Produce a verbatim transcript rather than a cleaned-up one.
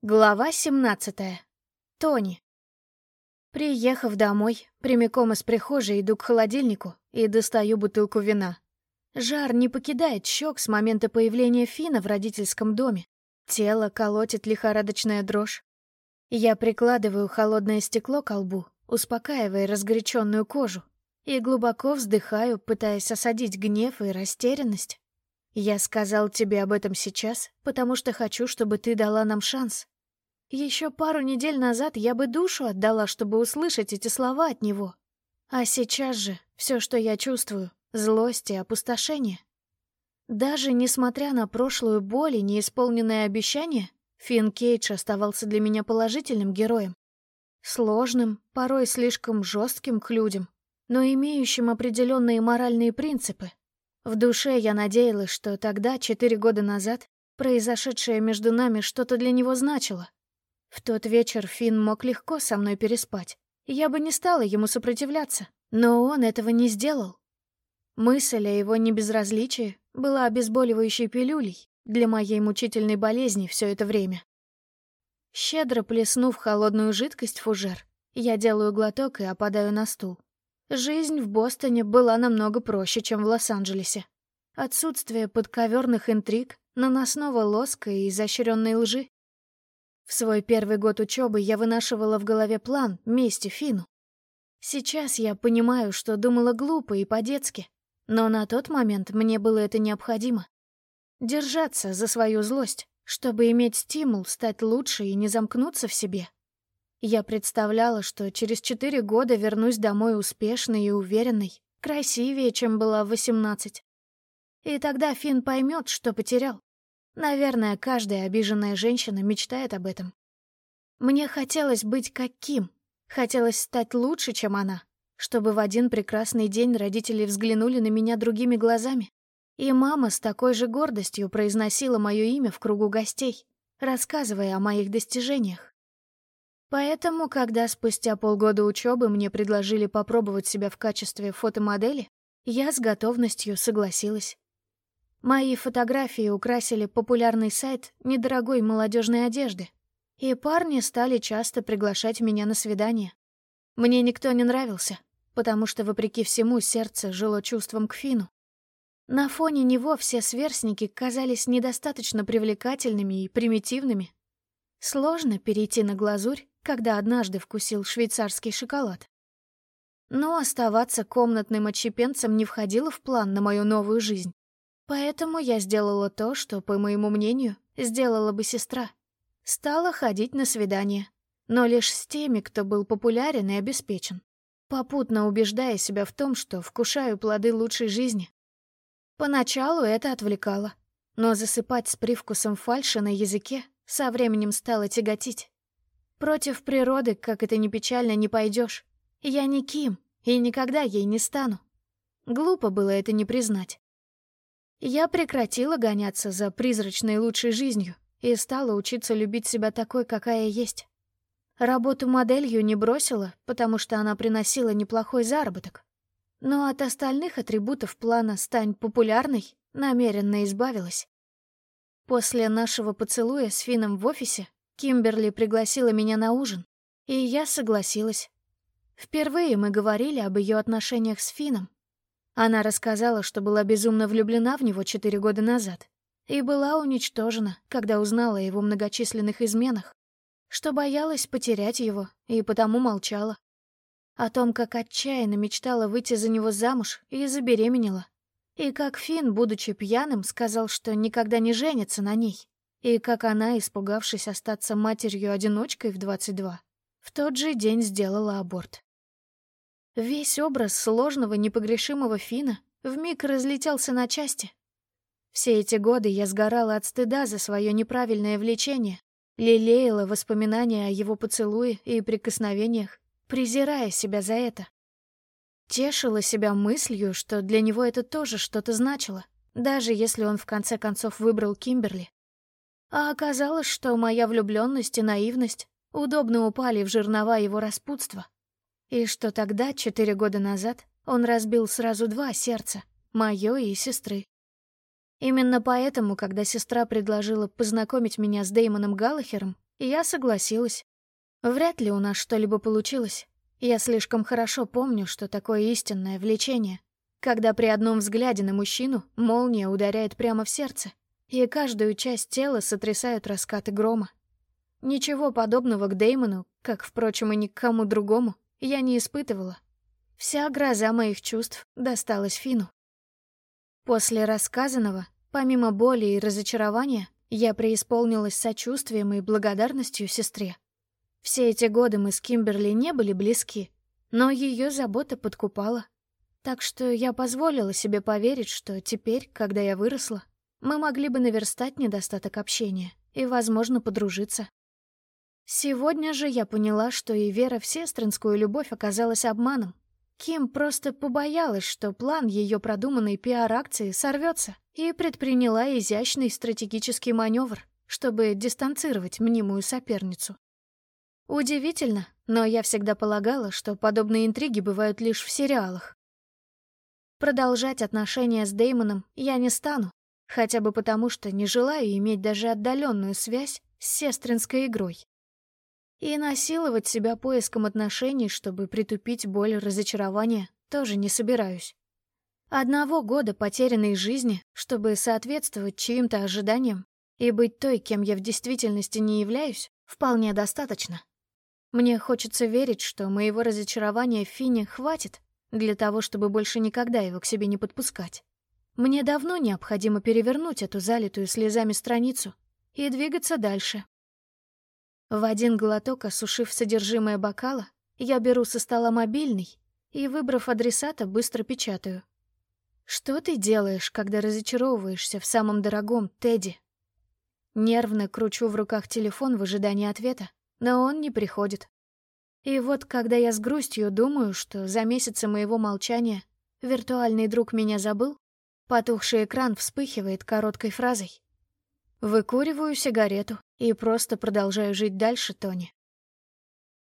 Глава семнадцатая. Тони. Приехав домой, прямиком из прихожей иду к холодильнику и достаю бутылку вина. Жар не покидает щек с момента появления Фина в родительском доме. Тело колотит лихорадочная дрожь. Я прикладываю холодное стекло к лбу, успокаивая разгоряченную кожу, и глубоко вздыхаю, пытаясь осадить гнев и растерянность. Я сказал тебе об этом сейчас, потому что хочу, чтобы ты дала нам шанс. Еще пару недель назад я бы душу отдала, чтобы услышать эти слова от него. А сейчас же все, что я чувствую — злость и опустошение. Даже несмотря на прошлую боль и неисполненное обещание, Финн Кейдж оставался для меня положительным героем. Сложным, порой слишком жестким к людям, но имеющим определенные моральные принципы. В душе я надеялась, что тогда, четыре года назад, произошедшее между нами что-то для него значило. В тот вечер Финн мог легко со мной переспать, и я бы не стала ему сопротивляться, но он этого не сделал. Мысль о его небезразличии была обезболивающей пилюлей для моей мучительной болезни все это время. Щедро плеснув холодную жидкость в фужер, я делаю глоток и опадаю на стул. Жизнь в Бостоне была намного проще, чем в Лос-Анджелесе. Отсутствие подковерных интриг, наносного лоска и изощренной лжи. В свой первый год учебы я вынашивала в голове план мести Фину. Сейчас я понимаю, что думала глупо и по-детски, но на тот момент мне было это необходимо. Держаться за свою злость, чтобы иметь стимул стать лучше и не замкнуться в себе. Я представляла, что через четыре года вернусь домой успешной и уверенной, красивее, чем была в восемнадцать. И тогда Финн поймет, что потерял. Наверное, каждая обиженная женщина мечтает об этом. Мне хотелось быть как Ким, хотелось стать лучше, чем она, чтобы в один прекрасный день родители взглянули на меня другими глазами, и мама с такой же гордостью произносила мое имя в кругу гостей, рассказывая о моих достижениях. Поэтому, когда спустя полгода учебы мне предложили попробовать себя в качестве фотомодели, я с готовностью согласилась. Мои фотографии украсили популярный сайт недорогой молодежной одежды, и парни стали часто приглашать меня на свидания. Мне никто не нравился, потому что, вопреки всему, сердце жило чувством к Фину. На фоне него все сверстники казались недостаточно привлекательными и примитивными. Сложно перейти на глазурь, когда однажды вкусил швейцарский шоколад. Но оставаться комнатным отщепенцем не входило в план на мою новую жизнь. Поэтому я сделала то, что, по моему мнению, сделала бы сестра. Стала ходить на свидания, но лишь с теми, кто был популярен и обеспечен, попутно убеждая себя в том, что вкушаю плоды лучшей жизни. Поначалу это отвлекало, но засыпать с привкусом фальши на языке со временем стало тяготить. Против природы, как это ни печально, не пойдешь. Я не Ким и никогда ей не стану. Глупо было это не признать. Я прекратила гоняться за призрачной лучшей жизнью и стала учиться любить себя такой, какая есть. Работу моделью не бросила, потому что она приносила неплохой заработок. Но от остальных атрибутов плана «стань популярной» намеренно избавилась. После нашего поцелуя с Финном в офисе Кимберли пригласила меня на ужин, и я согласилась. Впервые мы говорили об ее отношениях с Финном. Она рассказала, что была безумно влюблена в него четыре года назад и была уничтожена, когда узнала о его многочисленных изменах, что боялась потерять его и потому молчала. О том, как отчаянно мечтала выйти за него замуж и забеременела, и как Финн, будучи пьяным, сказал, что никогда не женится на ней, и как она, испугавшись остаться матерью-одиночкой в двадцать два, в тот же день сделала аборт. Весь образ сложного, непогрешимого Финна вмиг разлетелся на части. Все эти годы я сгорала от стыда за свое неправильное влечение, лелеяла воспоминания о его поцелуе и прикосновениях, презирая себя за это. Тешила себя мыслью, что для него это тоже что-то значило, даже если он в конце концов выбрал Кимберли. А оказалось, что моя влюбленность и наивность удобно упали в жернова его распутства. И что тогда, четыре года назад, он разбил сразу два сердца, мое и сестры. Именно поэтому, когда сестра предложила познакомить меня с Дэймоном Галлахером, И я согласилась. Вряд ли у нас что-либо получилось. Я слишком хорошо помню, что такое истинное влечение, когда при одном взгляде на мужчину молния ударяет прямо в сердце, и каждую часть тела сотрясают раскаты грома. Ничего подобного к Дэймону, как, впрочем, и ни к кому другому, я не испытывала. Вся гроза моих чувств досталась Фину. После рассказанного, помимо боли и разочарования, я преисполнилась сочувствием и благодарностью сестре. Все эти годы мы с Кимберли не были близки, но ее забота подкупала. Так что я позволила себе поверить, что теперь, когда я выросла, мы могли бы наверстать недостаток общения и, возможно, подружиться. Сегодня же я поняла, что и вера в сестринскую любовь оказалась обманом. Ким просто побоялась, что план ее продуманной пиар-акции сорвется, и предприняла изящный стратегический маневр, чтобы дистанцировать мнимую соперницу. Удивительно, но я всегда полагала, что подобные интриги бывают лишь в сериалах. Продолжать отношения с Дэймоном я не стану, хотя бы потому, что не желаю иметь даже отдаленную связь с сестринской игрой. И насиловать себя поиском отношений, чтобы притупить боль и разочарование, тоже не собираюсь. Одного года потерянной жизни, чтобы соответствовать чьим-то ожиданиям и быть той, кем я в действительности не являюсь, вполне достаточно. Мне хочется верить, что моего разочарования в Фине хватит для того, чтобы больше никогда его к себе не подпускать. Мне давно необходимо перевернуть эту залитую слезами страницу и двигаться дальше. В один глоток, осушив содержимое бокала, я беру со стола мобильный и, выбрав адресата, быстро печатаю. «Что ты делаешь, когда разочаровываешься в самом дорогом, Тедди?» Нервно кручу в руках телефон в ожидании ответа, но он не приходит. И вот, когда я с грустью думаю, что за месяцы моего молчания виртуальный друг меня забыл, потухший экран вспыхивает короткой фразой. Выкуриваю сигарету и просто продолжаю жить дальше, Тони.